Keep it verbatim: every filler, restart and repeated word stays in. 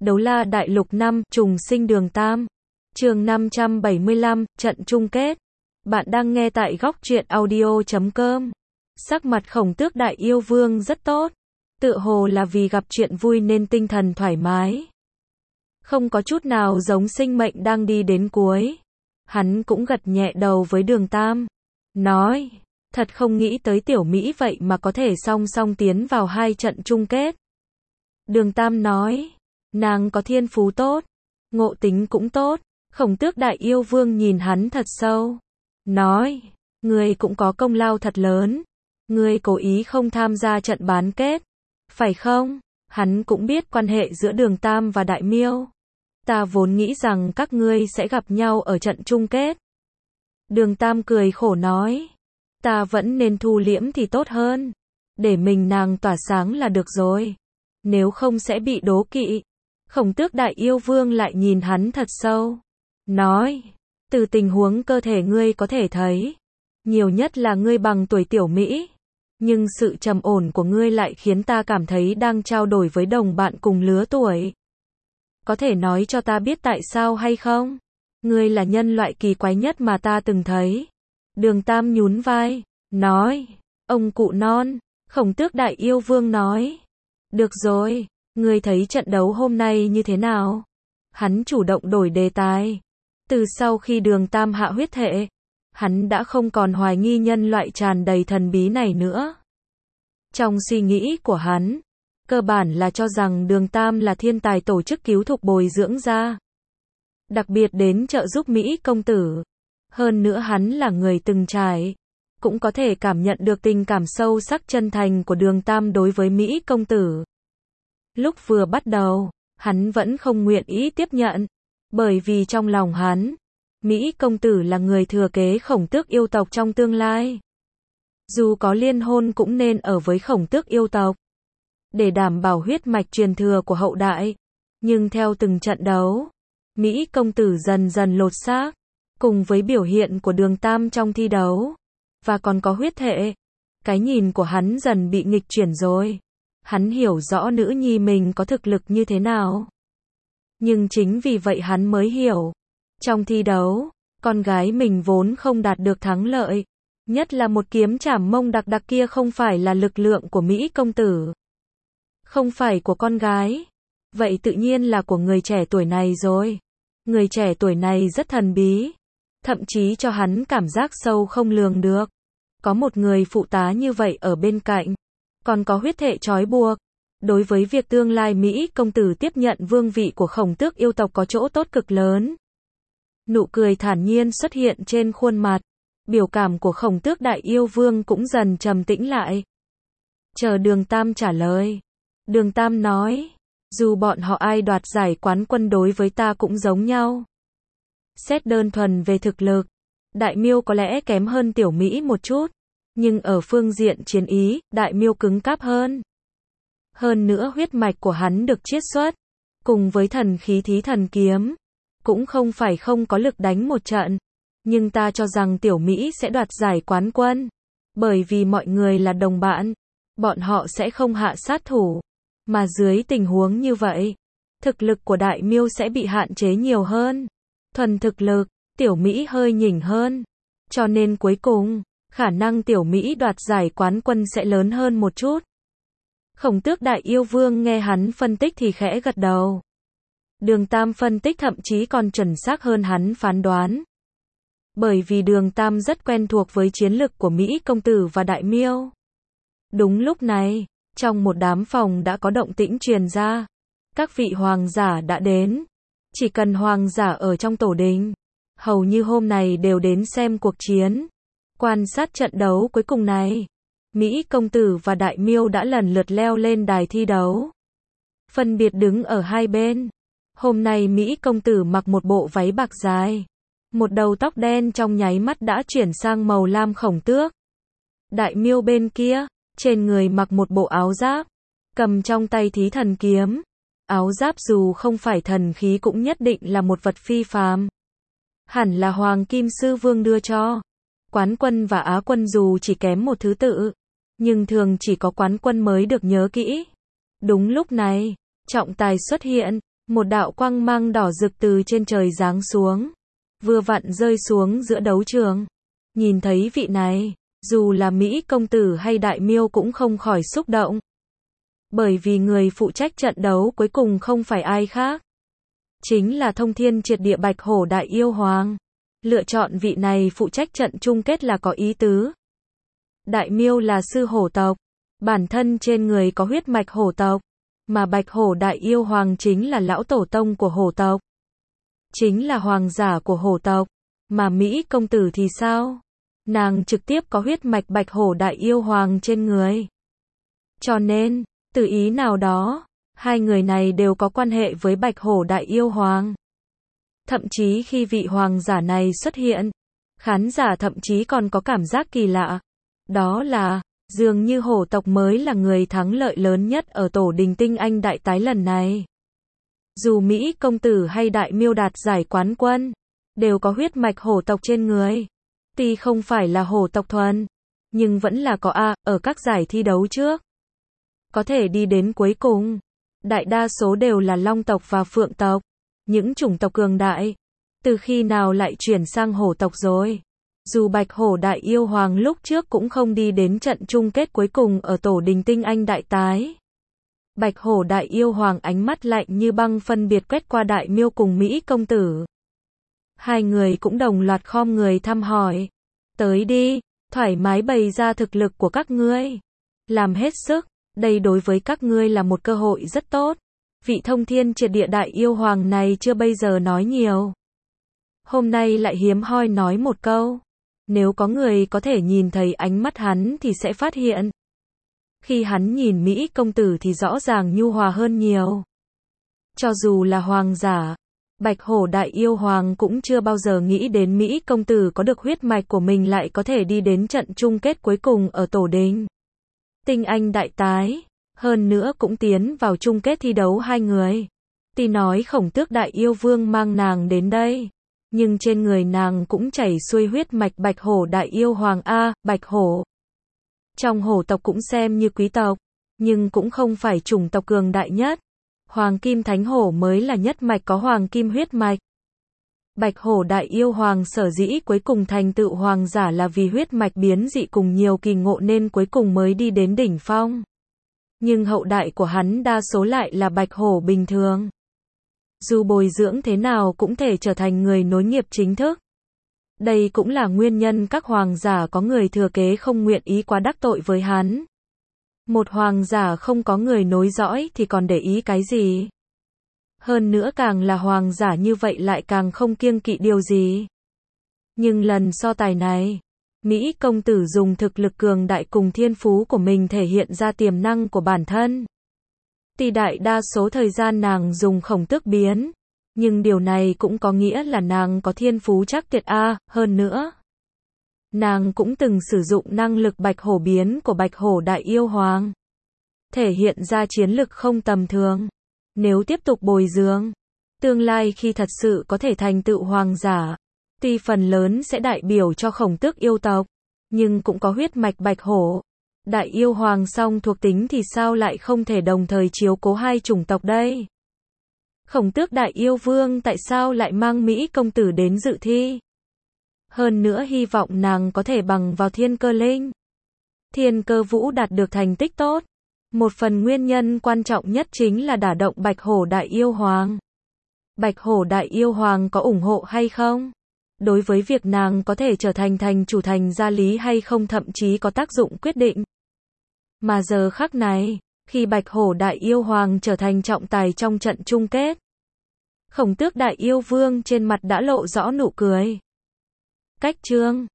Đấu la đại lục năm, trùng sinh đường Tam. Chương năm trăm bảy mươi lăm, trận chung kết. Bạn đang nghe tại góc truyện audio chấm com. Sắc mặt Khổng Tước Đại Yêu Vương rất tốt. Tựa hồ là vì gặp chuyện vui nên tinh thần thoải mái. Không có chút nào giống sinh mệnh đang đi đến cuối. Hắn cũng gật nhẹ đầu với đường Tam. Nói, thật không nghĩ tới tiểu Mỹ vậy mà có thể song song tiến vào hai trận chung kết. Đường Tam nói, nàng có thiên phú tốt, ngộ tính cũng tốt. Khổng Tước Đại Yêu Vương nhìn hắn thật sâu. Nói, ngươi cũng có công lao thật lớn. Ngươi cố ý không tham gia trận bán kết. Phải không? Hắn cũng biết quan hệ giữa đường Tam và Đại Miêu. Ta vốn nghĩ rằng các ngươi sẽ gặp nhau ở trận chung kết. Đường Tam cười khổ nói. Ta vẫn nên thu liễm thì tốt hơn. Để mình nàng tỏa sáng là được rồi. Nếu không sẽ bị đố kỵ. Khổng Tước Đại Yêu Vương lại nhìn hắn thật sâu. Nói, từ tình huống cơ thể ngươi có thể thấy. Nhiều nhất là ngươi bằng tuổi tiểu Mỹ. Nhưng sự trầm ổn của ngươi lại khiến ta cảm thấy đang trao đổi với đồng bạn cùng lứa tuổi. Có thể nói cho ta biết tại sao hay không? Ngươi là nhân loại kỳ quái nhất mà ta từng thấy. Đường Tam nhún vai, nói, ông cụ non. Khổng Tước Đại Yêu Vương nói, được rồi, ngươi thấy trận đấu hôm nay như thế nào? Hắn chủ động đổi đề tài. Từ sau khi đường Tam hạ huyết thể, hắn đã không còn hoài nghi nhân loại tràn đầy thần bí này nữa. Trong suy nghĩ của hắn, cơ bản là cho rằng đường Tam là thiên tài tổ chức cứu thục bồi dưỡng ra. Đặc biệt đến trợ giúp Mỹ công tử. Hơn nữa hắn là người từng trải. Cũng có thể cảm nhận được tình cảm sâu sắc chân thành của đường Tam đối với Mỹ công tử. Lúc vừa bắt đầu, hắn vẫn không nguyện ý tiếp nhận. Bởi vì trong lòng hắn, Mỹ công tử là người thừa kế Khổng Tước yêu tộc trong tương lai. Dù có liên hôn cũng nên ở với Khổng Tước yêu tộc. Để đảm bảo huyết mạch truyền thừa của hậu đại. Nhưng theo từng trận đấu, Mỹ công tử dần dần lột xác. Cùng với biểu hiện của đường Tam trong thi đấu. Và còn có huyết thể. Cái nhìn của hắn dần bị nghịch chuyển rồi. Hắn hiểu rõ nữ nhi mình có thực lực như thế nào. Nhưng chính vì vậy hắn mới hiểu. Trong thi đấu, con gái mình vốn không đạt được thắng lợi. Nhất là một kiếm chảm mông đặc đặc kia không phải là lực lượng của Mỹ công tử. Không phải của con gái. Vậy tự nhiên là của người trẻ tuổi này rồi. Người trẻ tuổi này rất thần bí. Thậm chí cho hắn cảm giác sâu không lường được. Có một người phụ tá như vậy ở bên cạnh. Còn có huyết thể trói buộc. Đối với việc tương lai Mỹ công tử tiếp nhận vương vị của Khổng Tước yêu tộc có chỗ tốt cực lớn. Nụ cười thản nhiên xuất hiện trên khuôn mặt. Biểu cảm của Khổng Tước Đại Yêu Vương cũng dần trầm tĩnh lại. Chờ đường Tam trả lời. Đường Tam nói, dù bọn họ ai đoạt giải quán quân đối với ta cũng giống nhau. Xét đơn thuần về thực lực, Đại Miêu có lẽ kém hơn tiểu Mỹ một chút. Nhưng ở phương diện chiến ý, Đại Miêu cứng cáp hơn. Hơn nữa huyết mạch của hắn được chiết xuất. Cùng với thần khí thí thần kiếm. Cũng không phải không có lực đánh một trận. Nhưng ta cho rằng tiểu Mỹ sẽ đoạt giải quán quân. Bởi vì mọi người là đồng bạn. Bọn họ sẽ không hạ sát thủ. Mà dưới tình huống như vậy, thực lực của Đại Miêu sẽ bị hạn chế nhiều hơn. Thuần thực lực, tiểu Mỹ hơi nhỉnh hơn. Cho nên cuối cùng, khả năng tiểu Mỹ đoạt giải quán quân sẽ lớn hơn một chút. Khổng Tước Đại Yêu Vương nghe hắn phân tích thì khẽ gật đầu. Đường Tam phân tích thậm chí còn chuẩn xác hơn hắn phán đoán. Bởi vì đường Tam rất quen thuộc với chiến lực của Mỹ công tử và Đại Miêu. Đúng lúc này, trong một đám phòng đã có động tĩnh truyền ra. Các vị hoàng giả đã đến. Chỉ cần hoàng giả ở trong tổ đình, hầu như hôm này đều đến xem cuộc chiến. Quan sát trận đấu cuối cùng này. Mỹ công tử và Đại Miêu đã lần lượt leo lên đài thi đấu. Phân biệt đứng ở hai bên. Hôm nay Mỹ công tử mặc một bộ váy bạc dài. Một đầu tóc đen trong nháy mắt đã chuyển sang màu lam khổng tước. Đại Miêu bên kia, trên người mặc một bộ áo giáp. Cầm trong tay thí thần kiếm. Áo giáp dù không phải thần khí cũng nhất định là một vật phi phàm. Hẳn là Hoàng Kim Sư Vương đưa cho. Quán quân và Á quân dù chỉ kém một thứ tự. Nhưng thường chỉ có quán quân mới được nhớ kỹ. Đúng lúc này, trọng tài xuất hiện. Một đạo quang mang đỏ rực từ trên trời giáng xuống, vừa vặn rơi xuống giữa đấu trường. Nhìn thấy vị này, dù là Mỹ công tử hay đại miêu cũng không khỏi xúc động. Bởi vì người phụ trách trận đấu cuối cùng không phải ai khác, chính là thông thiên triệt địa Bạch Hổ Đại Yêu Hoàng. Lựa chọn vị này phụ trách trận chung kết là có ý tứ. Đại miêu là sư hổ tộc, bản thân trên người có huyết mạch hổ tộc, mà Bạch Hổ Đại Yêu Hoàng chính là lão tổ tông của hổ tộc, chính là hoàng giả của hổ tộc. Mà Mỹ công tử thì sao? Nàng trực tiếp có huyết mạch Bạch Hổ Đại Yêu Hoàng trên người. Cho nên, từ ý nào đó, hai người này đều có quan hệ với Bạch Hổ Đại Yêu Hoàng. Thậm chí khi vị hoàng giả này xuất hiện, khán giả thậm chí còn có cảm giác kỳ lạ. Đó là, dường như hổ tộc mới là người thắng lợi lớn nhất ở tổ đình tinh anh đại tái lần này. Dù Mỹ công tử hay đại miêu đạt giải quán quân, đều có huyết mạch hổ tộc trên người. Tuy không phải là hổ tộc thuần, nhưng vẫn là có A, ở các giải thi đấu trước. Có thể đi đến cuối cùng. Đại đa số đều là long tộc và phượng tộc. Những chủng tộc cường đại. Từ khi nào lại chuyển sang hổ tộc rồi? Dù Bạch Hổ Đại Yêu Hoàng lúc trước cũng không đi đến trận chung kết cuối cùng ở tổ đình tinh anh đại tái. Bạch Hổ Đại Yêu Hoàng ánh mắt lạnh như băng phân biệt quét qua đại miêu cùng Mỹ công tử. Hai người cũng đồng loạt khom người thăm hỏi. Tới đi, thoải mái bày ra thực lực của các ngươi. Làm hết sức, đây đối với các ngươi là một cơ hội rất tốt. Vị thông thiên triệt địa Đại Yêu Hoàng này chưa bây giờ nói nhiều. Hôm nay lại hiếm hoi nói một câu. Nếu có người có thể nhìn thấy ánh mắt hắn thì sẽ phát hiện. Khi hắn nhìn Mỹ công tử thì rõ ràng nhu hòa hơn nhiều. Cho dù là hoàng giả, Bạch Hổ Đại Yêu Hoàng cũng chưa bao giờ nghĩ đến Mỹ công tử có được huyết mạch của mình lại có thể đi đến trận chung kết cuối cùng ở tổ đình tinh anh đại tái. Hơn nữa cũng tiến vào chung kết thi đấu hai người. Tuy nói Khổng Tước Đại Yêu Vương mang nàng đến đây, nhưng trên người nàng cũng chảy xuôi huyết mạch Bạch Hổ Đại Yêu Hoàng A, Bạch Hổ. Trong hổ tộc cũng xem như quý tộc, nhưng cũng không phải chủng tộc cường đại nhất. Hoàng Kim Thánh Hổ mới là nhất mạch có hoàng kim huyết mạch. Bạch Hổ Đại Yêu Hoàng sở dĩ cuối cùng thành tựu hoàng giả là vì huyết mạch biến dị cùng nhiều kỳ ngộ nên cuối cùng mới đi đến đỉnh phong. Nhưng hậu đại của hắn đa số lại là bạch hổ bình thường. Dù bồi dưỡng thế nào cũng thể trở thành người nối nghiệp chính thức. Đây cũng là nguyên nhân các hoàng giả có người thừa kế không nguyện ý quá đắc tội với hắn. Một hoàng giả không có người nối dõi thì còn để ý cái gì? Hơn nữa càng là hoàng giả như vậy lại càng không kiêng kỵ điều gì. Nhưng lần so tài này, Mỹ công tử dùng thực lực cường đại cùng thiên phú của mình thể hiện ra tiềm năng của bản thân. Tuy đại đa số thời gian nàng dùng khổng tước biến, nhưng điều này cũng có nghĩa là nàng có thiên phú chắc tuyệt A, hơn nữa. Nàng cũng từng sử dụng năng lực bạch hổ biến của Bạch Hổ Đại Yêu Hoàng. Thể hiện ra chiến lực không tầm thường. Nếu tiếp tục bồi dưỡng, tương lai khi thật sự có thể thành tựu hoàng giả, tuy phần lớn sẽ đại biểu cho Khổng Tước yêu tộc, nhưng cũng có huyết mạch Bạch Hổ Đại Yêu Hoàng song thuộc tính thì sao lại không thể đồng thời chiếu cố hai chủng tộc đây? Khổng Tước Đại Yêu Vương tại sao lại mang Mỹ công tử đến dự thi? Hơn nữa hy vọng nàng có thể bằng vào Thiên Cơ Linh, Thiên Cơ Vũ đạt được thành tích tốt. Một phần nguyên nhân quan trọng nhất chính là đả động Bạch Hổ Đại Yêu Hoàng. Bạch Hổ Đại Yêu Hoàng có ủng hộ hay không? Đối với việc nàng có thể trở thành thành chủ thành gia lý hay không thậm chí có tác dụng quyết định. Mà giờ khắc này, khi Bạch Hổ Đại Yêu Hoàng trở thành trọng tài trong trận chung kết, Khổng Tước Đại Yêu Vương trên mặt đã lộ rõ nụ cười. Cách chương